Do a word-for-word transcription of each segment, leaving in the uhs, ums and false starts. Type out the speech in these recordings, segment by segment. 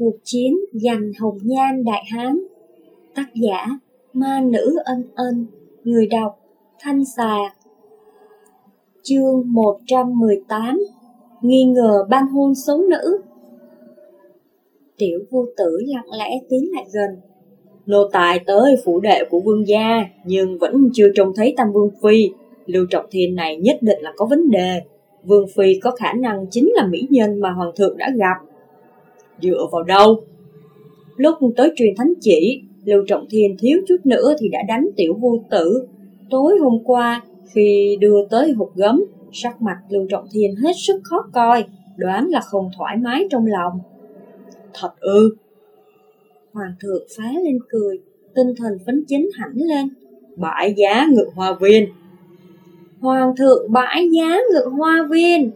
Cuộc chiến giành hồng nhan Đại Hán. Tác giả Ma Nữ Ân Ân. Người đọc Thanh Xà. Chương một trăm mười tám. Nghi ngờ ban hôn xấu nữ. Tiểu Vô Tử lặng lẽ tiến lại gần. Nô tài tới phủ đệ của vương gia, nhưng vẫn chưa trông thấy Tam Vương Phi. Lưu Trọng Thiên này nhất định là có vấn đề. Vương Phi có khả năng chính là mỹ nhân mà Hoàng thượng đã gặp. Dựa vào đâu? Lúc tới truyền thánh chỉ, Lưu Trọng Thiên thiếu chút nữa thì đã đánh Tiểu Vô Tử. Tối hôm qua, khi đưa tới hộp gấm, sắc mặt Lưu Trọng Thiên hết sức khó coi, đoán là không thoải mái trong lòng. Thật ư? Hoàng thượng phá lên cười, tinh thần phấn chấn hẳn lên. Bãi giá Ngự Hoa Viên. Hoàng thượng bãi giá Ngự Hoa Viên.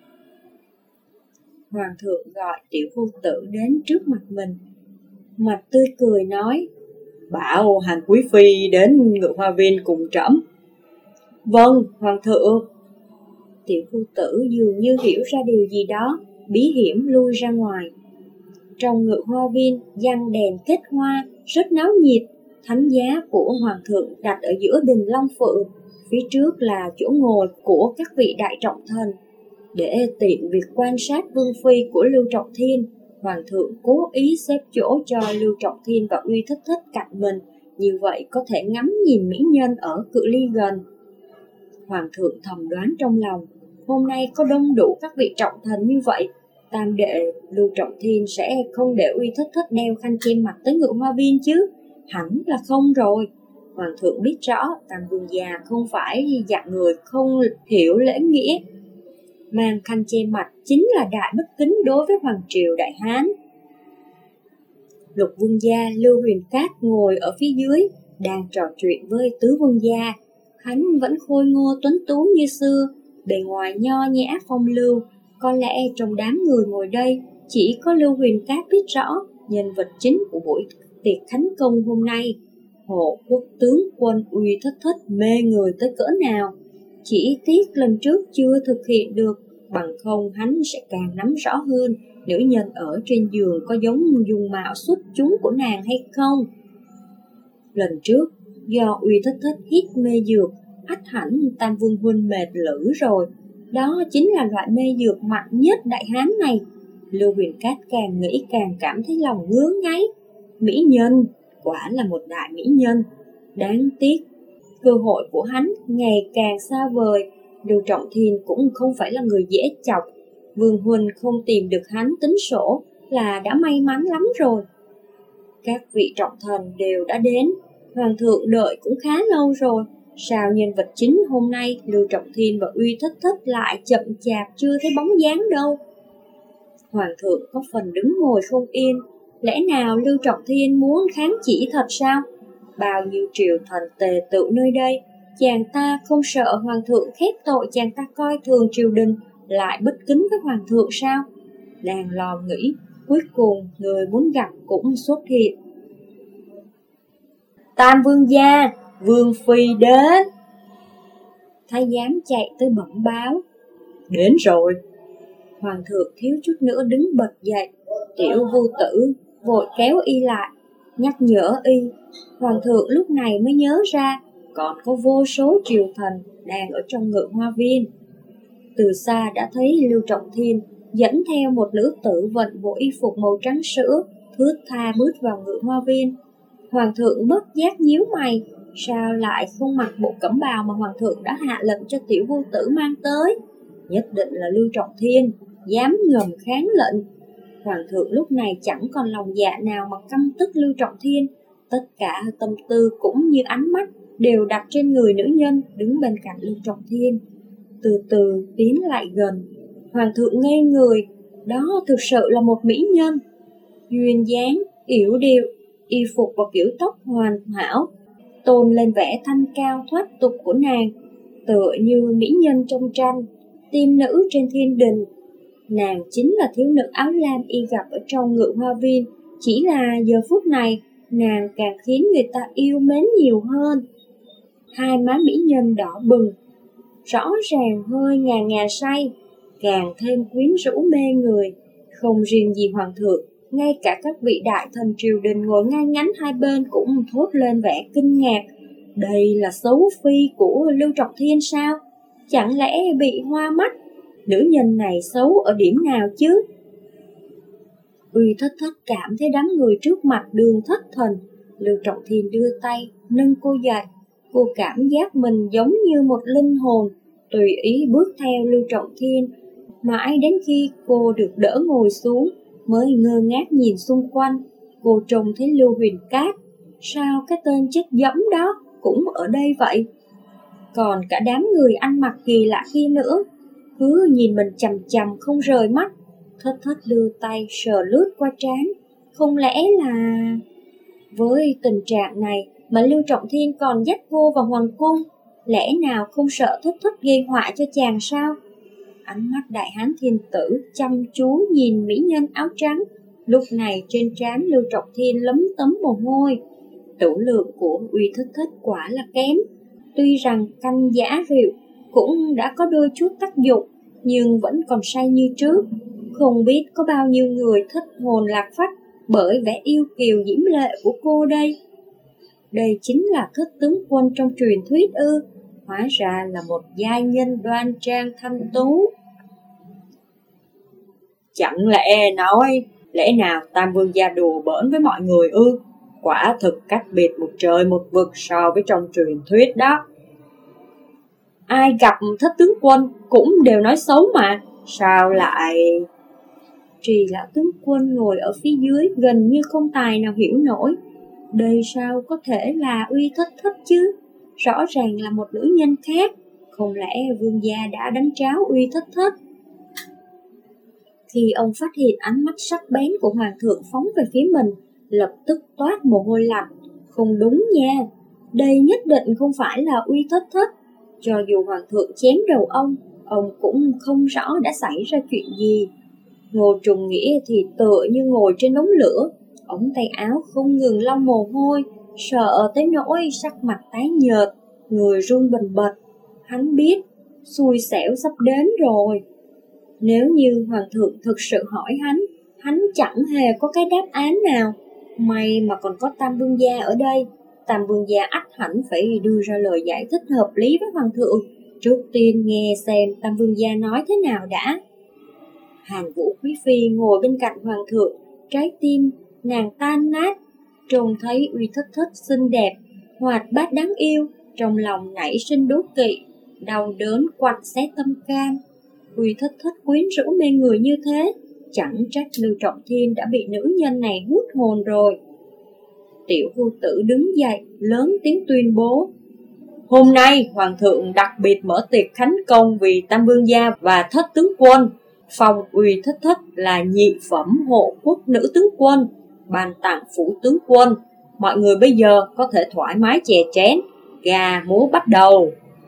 Hoàng thượng gọi Tiểu Vô Tử đến trước mặt mình, mặt tươi cười nói: Bảo Hàn Quý Phi đến Ngự Hoa Viên cùng trẫm. Vâng, Hoàng thượng. Tiểu Vô Tử dường như hiểu ra điều gì đó, bí hiểm lui ra ngoài. Trong Ngự Hoa Viên giăng đèn kết hoa, rất náo nhiệt. Thánh giá của Hoàng thượng đặt ở giữa đình Long Phượng, phía trước là chỗ ngồi của các vị đại trọng thần. Để tiện việc quan sát Vương Phi của Lưu Trọng Thiên, Hoàng thượng cố ý xếp chỗ cho Lưu Trọng Thiên và Uy Thất Thất cạnh mình, như vậy có thể ngắm nhìn mỹ nhân ở cự ly gần. Hoàng thượng thầm đoán trong lòng, hôm nay có đông đủ các vị trọng thần như vậy, tam đệ Lưu Trọng Thiên sẽ không để Uy Thất Thất đeo khăn che mặt tới Ngự Hoa Viên chứ? Hẳn là không rồi. Hoàng thượng biết rõ Tam Vương già không phải dạng người không hiểu lễ nghĩa. Mang khăn che mặt chính là đại bất kính đối với Hoàng triều Đại Hán. Lục Vương gia Lưu Huyền Cát ngồi ở phía dưới, đang trò chuyện với Tứ Vương gia. Hắn vẫn khôi ngô tuấn tú như xưa, bề ngoài nho nhã phong lưu. Có lẽ trong đám người ngồi đây, chỉ có Lưu Huyền Cát biết rõ nhân vật chính của buổi tiệc khánh công hôm nay. Hộ quốc tướng quân Uy Thất Thất mê người tới cỡ nào. Chỉ tiếc lần trước chưa thực hiện được, bằng không hắn sẽ càng nắm rõ hơn nữ nhân ở trên giường có giống dung mạo xuất chúng của nàng hay không. Lần trước, do Uy Thất Thất hít mê dược, ắt hẳn Tam Vương huynh mệt lử rồi. Đó chính là loại mê dược mạnh nhất Đại Hán này. Lưu Huyền Cát càng nghĩ càng cảm thấy lòng ngứa ngáy. Mỹ nhân, quả là một đại mỹ nhân. Đáng tiếc, cơ hội của hắn ngày càng xa vời. Lưu Trọng Thiên cũng không phải là người dễ chọc. Vương huynh không tìm được hắn tính sổ là đã may mắn lắm rồi. Các vị trọng thần đều đã đến, Hoàng thượng đợi cũng khá lâu rồi. Sao nhân vật chính hôm nay Lưu Trọng Thiên và Uy Thất Thất lại chậm chạp chưa thấy bóng dáng đâu? Hoàng thượng có phần đứng ngồi không yên. Lẽ nào Lưu Trọng Thiên muốn kháng chỉ thật sao? Bao nhiêu triều thần tề tựu nơi đây, chàng ta không sợ Hoàng thượng khép tội chàng ta coi thường triều đình, lại bất kính với Hoàng thượng sao? Đang lo nghĩ, cuối cùng người muốn gặp cũng xuất hiện. Tam Vương gia, Vương Phi đến. Thái giám chạy tới bẩm báo. Đến rồi. Hoàng thượng thiếu chút nữa đứng bật dậy. Tiểu Vô Tử vội kéo y lại, nhắc nhở y. Hoàng thượng lúc này mới nhớ ra còn có vô số triều thần đang ở trong Ngự Hoa Viên. Từ xa đã thấy Lưu Trọng Thiên dẫn theo một nữ tử vận bộ y phục màu trắng sữa, thướt tha bước vào Ngự Hoa Viên. Hoàng thượng bất giác nhíu mày, sao lại không mặc bộ cẩm bào mà Hoàng thượng đã hạ lệnh cho Tiểu Vô Tử mang tới? Nhất định là Lưu Trọng Thiên dám ngầm kháng lệnh. Hoàng thượng lúc này chẳng còn lòng dạ nào mà căm tức Lưu Trọng Thiên. Tất cả tâm tư cũng như ánh mắt đều đặt trên người nữ nhân đứng bên cạnh Lưu Trọng Thiên. Từ từ tiến lại gần, Hoàng thượng ngây người. Đó thực sự là một mỹ nhân. Duyên dáng, yểu điệu, y phục và kiểu tóc hoàn hảo, tôn lên vẻ thanh cao thoát tục của nàng, tựa như mỹ nhân trong tranh, tiên nữ trên thiên đình. Nàng chính là thiếu nữ áo lam y gặp ở trong Ngự Hoa Viên, chỉ là giờ phút này nàng càng khiến người ta yêu mến nhiều hơn. Hai má mỹ nhân đỏ bừng, rõ ràng hơi ngà ngà say, càng thêm quyến rũ mê người. Không riêng gì Hoàng thượng, ngay cả các vị đại thần triều đình ngồi ngay ngắn hai bên cũng thốt lên vẻ kinh ngạc. Đây là xấu phi của Lưu Trọng Thiên sao? Chẳng lẽ bị hoa mắt? Nữ nhân này xấu ở điểm nào chứ? Uy Thất Thất cảm thấy đám người trước mặt đường thất thần. Lưu Trọng Thiên đưa tay nâng cô dậy. Cô cảm giác mình giống như một linh hồn, tùy ý bước theo Lưu Trọng Thiên. Mãi đến khi cô được đỡ ngồi xuống mới ngơ ngác nhìn xung quanh. Cô trông thấy Lưu Huyền Cát. Sao cái tên chết dẫm đó cũng ở đây vậy? Còn cả đám người ăn mặc kỳ lạ kia nữa, cứ nhìn mình chằm chằm không rời mắt. Thất Thất đưa tay sờ lướt qua trán. Không lẽ là... Với tình trạng này mà Lưu Trọng Thiên còn dắt cô vào hoàng cung, lẽ nào không sợ Thất Thất gây họa cho chàng sao? Ánh mắt đại hán thiên tử chăm chú nhìn mỹ nhân áo trắng. Lúc này trên trán Lưu Trọng Thiên lấm tấm mồ hôi. Tửu lượng của Uy Thất Thất quả là kém. Tuy rằng canh giã rượu cũng đã có đôi chút tác dụng, nhưng vẫn còn say như trước. Không biết có bao nhiêu người thất hồn lạc phách bởi vẻ yêu kiều diễm lệ của cô đây. Đây chính là Thất tướng quân trong truyền thuyết ư? Hóa ra là một giai nhân đoan trang thanh tú. Chẳng lẽ nói, lẽ nào Tam Vương gia đùa bỡn với mọi người ư? Quả thực cách biệt một trời một vực so với trong truyền thuyết đó. Ai gặp Thất tướng quân cũng đều nói xấu mà, sao lại... Trì lão tướng quân ngồi ở phía dưới gần như không tài nào hiểu nổi. Đây sao có thể là Uy Thất Thất chứ? Rõ ràng là một nữ nhân khác. Không lẽ vương gia đã đánh tráo Uy Thất Thất? Khi ông phát hiện ánh mắt sắc bén của hoàng thượng phóng về phía mình, lập tức toát mồ hôi lạnh. Không đúng nha, đây nhất định không phải là Uy Thất Thất. Cho dù hoàng thượng chém đầu ông, ông cũng không rõ đã xảy ra chuyện gì. Ngô Trùng Nghĩa thì tựa như ngồi trên đống lửa, ống tay áo không ngừng lau mồ hôi, sợ tới nỗi sắc mặt tái nhợt, người run bần bật. Hắn biết xui xẻo sắp đến rồi. Nếu như hoàng thượng thực sự hỏi hắn, hắn chẳng hề có cái đáp án nào. May mà còn có Tam Vương gia ở đây. Tam Vương gia ắt hẳn phải đưa ra lời giải thích hợp lý với hoàng thượng. Trước tiên nghe xem Tam Vương gia nói thế nào đã. Hàn Vũ Quý Phi ngồi bên cạnh hoàng thượng, trái tim nàng tan nát. Trông thấy Uy Thất Thất xinh đẹp, hoạt bát đáng yêu, trong lòng nảy sinh đố kỵ, đau đớn quặn xé tâm can. Uy Thất Thất quyến rũ mê người như thế, chẳng trách Lưu Trọng Thiên đã bị nữ nhân này hút hồn rồi. Tiểu Vu Tử đứng dậy, lớn tiếng tuyên bố: Hôm nay hoàng thượng đặc biệt mở tiệc khánh công vì Tam Vương gia và Thất tướng quân, phong Uy Thất Thất là nhị phẩm hộ quốc nữ tướng quân, ban tặng phủ tướng quân. Mọi người bây giờ có thể thoải mái chè chén, gà múa bắt đầu.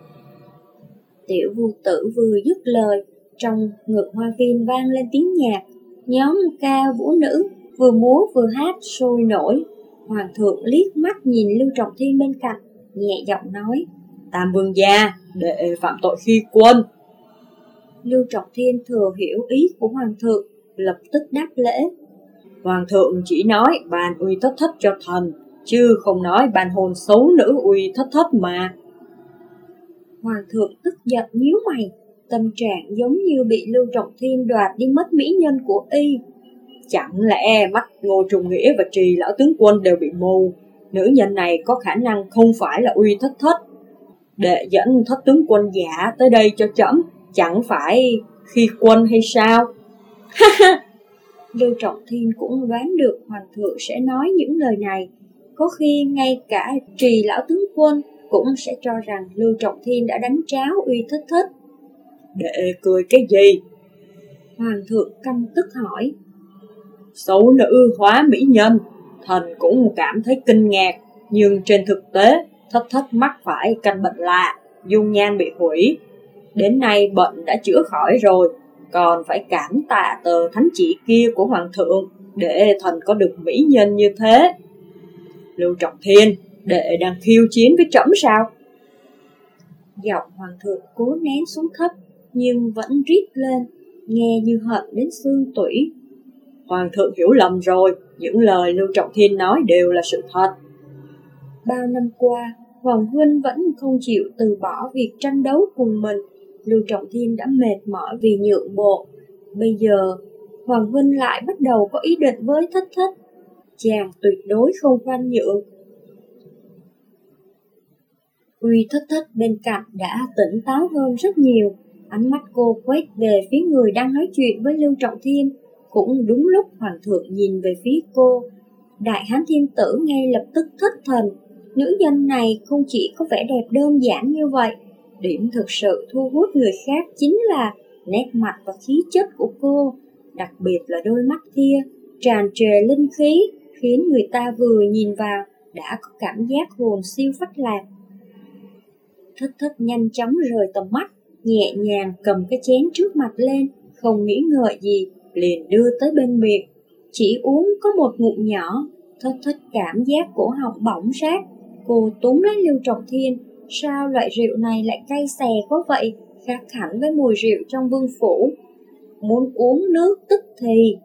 Tiểu Vu Tử vừa dứt lời, trong ngực hoa viên vang lên tiếng nhạc. Nhóm ca vũ nữ vừa múa vừa hát sôi nổi. Hoàng thượng liếc mắt nhìn Lưu Trọng Thiên bên cạnh, nhẹ giọng nói: Tam Vương gia, đệ phạm tội khi quân. Lưu Trọng Thiên thừa hiểu ý của hoàng thượng, lập tức đáp lễ: Hoàng thượng chỉ nói ban Uy Thất Thất cho thần, chứ không nói ban hôn xấu nữ Uy Thất Thất mà. Hoàng thượng tức giận nhíu mày, tâm trạng giống như bị Lưu Trọng Thiên đoạt đi mất mỹ nhân của y. Chẳng lẽ mắt Ngô Trùng Nghĩa và Trì lão tướng quân đều bị mù? Nữ nhân này có khả năng không phải là Uy Thất Thất. Đệ dẫn Thất tướng quân giả tới đây cho trẫm, chẳng phải khi quân hay sao? Lưu Trọng Thiên cũng đoán được hoàng thượng sẽ nói những lời này. Có khi ngay cả Trì lão tướng quân cũng sẽ cho rằng Lưu Trọng Thiên đã đánh tráo Uy Thất Thất. Đệ cười cái gì? Hoàng thượng căm tức hỏi. Xấu nữ hóa mỹ nhân, thần cũng cảm thấy kinh ngạc. Nhưng trên thực tế, Thất Thất mắc phải căn bệnh lạ, dung nhan bị hủy. Đến nay bệnh đã chữa khỏi rồi, còn phải cảm tạ tờ thánh chỉ kia của hoàng thượng để thần có được mỹ nhân như thế. Lưu Trọng Thiên, đệ đang khiêu chiến với trẫm sao? Giọng hoàng thượng cố nén xuống thấp, nhưng vẫn rít lên, nghe như hận đến xương tủy. Hoàng thượng hiểu lầm rồi, những lời Lưu Trọng Thiên nói đều là sự thật. Bao năm qua, Hoàng huynh vẫn không chịu từ bỏ việc tranh đấu cùng mình. Lưu Trọng Thiên đã mệt mỏi vì nhượng bộ. Bây giờ, Hoàng huynh lại bắt đầu có ý định với Thất Thất. Chàng tuyệt đối không khoan nhượng. Uy Thất Thất bên cạnh đã tỉnh táo hơn rất nhiều. Ánh mắt cô quét về phía người đang nói chuyện với Lưu Trọng Thiên. Cũng đúng lúc Hoàng thượng nhìn về phía cô, Đại Hán Thiên Tử ngay lập tức thất thần. Nữ nhân này không chỉ có vẻ đẹp đơn giản như vậy, điểm thực sự thu hút người khác chính là nét mặt và khí chất của cô, đặc biệt là đôi mắt kia, tràn trề linh khí, khiến người ta vừa nhìn vào đã có cảm giác hồn siêu phách lạc. Thất Thất nhanh chóng rời tầm mắt, nhẹ nhàng cầm cái chén trước mặt lên, không nghĩ ngợi gì, liền đưa tới bên miệng. Chỉ uống có một ngụm nhỏ, Thất Thất cảm giác cổ họng bỏng rát. Cô túm lấy Lưu Trọng Thiên, sao loại rượu này lại cay xè quá vậy, khác hẳn với mùi rượu trong vương phủ. Muốn uống nước tức thì.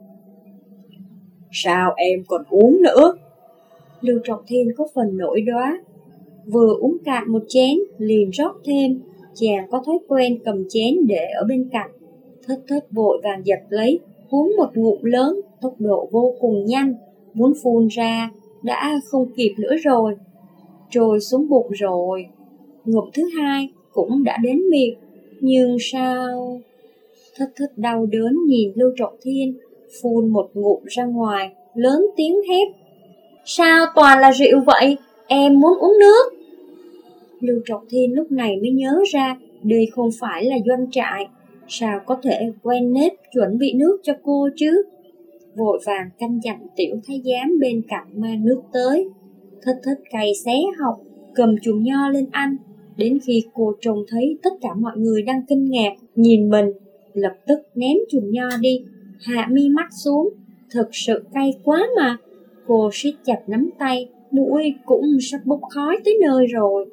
Sao em còn uống nữa? Lưu Trọng Thiên có phần nổi đoá. Vừa uống cạn một chén, liền rót thêm. Chàng có thói quen cầm chén để ở bên cạnh. Thất Thất vội vàng giật lấy, uống một ngụm lớn, tốc độ vô cùng nhanh, muốn phun ra, đã không kịp nữa rồi. Trôi xuống bụng rồi. Ngụm thứ hai cũng đã đến miệng, nhưng sao? Thất Thất đau đớn nhìn Lưu Trọng Thiên, phun một ngụm ra ngoài, lớn tiếng hét. Sao toàn là rượu vậy? Em muốn uống nước. Lưu Trọng Thiên lúc này mới nhớ ra đây không phải là doanh trại, sao có thể quen nếp chuẩn bị nước cho cô chứ? Vội vàng căn dặn tiểu thái giám bên cạnh mang nước tới. Thất Thất cày xé họng, cầm chùm nho lên ăn. Đến khi cô trông thấy tất cả mọi người đang kinh ngạc nhìn mình, lập tức ném chùm nho đi, hạ mi mắt xuống. Thực sự cay quá mà. Cô siết chặt nắm tay, mũi cũng sắp bốc khói tới nơi rồi.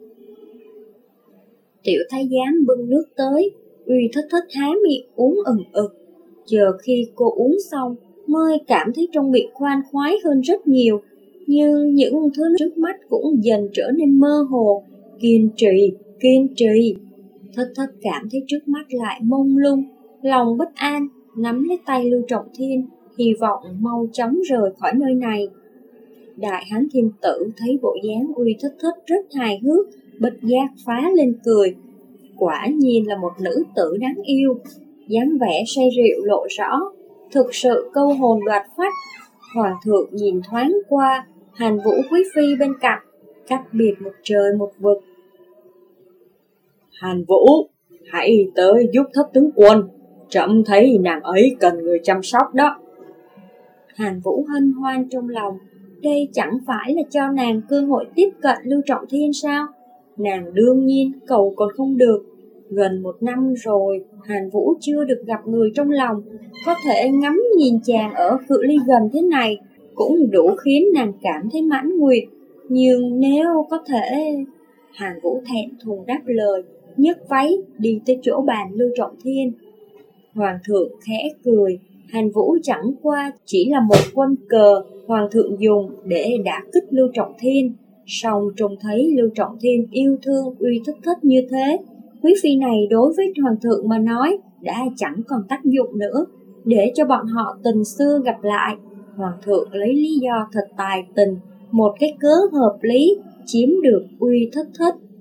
Tiểu thái giám bưng nước tới, Uy Thất Thất há miệng uống ừng ực. Chờ khi cô uống xong mới cảm thấy trong miệng khoan khoái hơn rất nhiều. Nhưng những thứ trước mắt cũng dần trở nên mơ hồ. Kiên trì, kiên trì. Thất Thất cảm thấy trước mắt lại mông lung, lòng bất an, nắm lấy tay Lưu Trọng Thiên, hy vọng mau chóng rời khỏi nơi này. Đại Hán Thiên Tử thấy bộ dáng Uy Thất Thất rất hài hước, bất giác phá lên cười. Quả nhiên là một nữ tử đáng yêu, dáng vẻ say rượu lộ rõ, thực sự câu hồn đoạt phách. Hoàng thượng nhìn thoáng qua Hàn Vũ quý phi bên cạnh, cách biệt một trời một vực. Hàn Vũ, hãy tới giúp Thất tướng quân, trẫm thấy nàng ấy cần người chăm sóc đó. Hàn Vũ hân hoan trong lòng, đây chẳng phải là cho nàng cơ hội tiếp cận Lưu Trọng Thiên sao? Nàng đương nhiên cầu còn không được. Gần một năm rồi, Hàn Vũ chưa được gặp người trong lòng, có thể ngắm nhìn chàng ở cự ly gần thế này cũng đủ khiến nàng cảm thấy mãn nguyện. Nhưng nếu có thể... Hàn Vũ thẹn thùng đáp lời, nhấc váy đi tới chỗ bàn Lưu Trọng Thiên. Hoàng thượng khẽ cười, Hàn Vũ chẳng qua chỉ là một quân cờ Hoàng thượng dùng để đả kích Lưu Trọng Thiên. Song trông thấy Lưu Trọng Thiên yêu thương Uy Thất Thất như thế, quý phi này đối với Hoàng thượng mà nói đã chẳng còn tác dụng nữa. Để cho bọn họ tình xưa gặp lại, Hoàng thượng lấy lý do thật tài tình, một cái cớ hợp lý chiếm được Uy Thất Thất.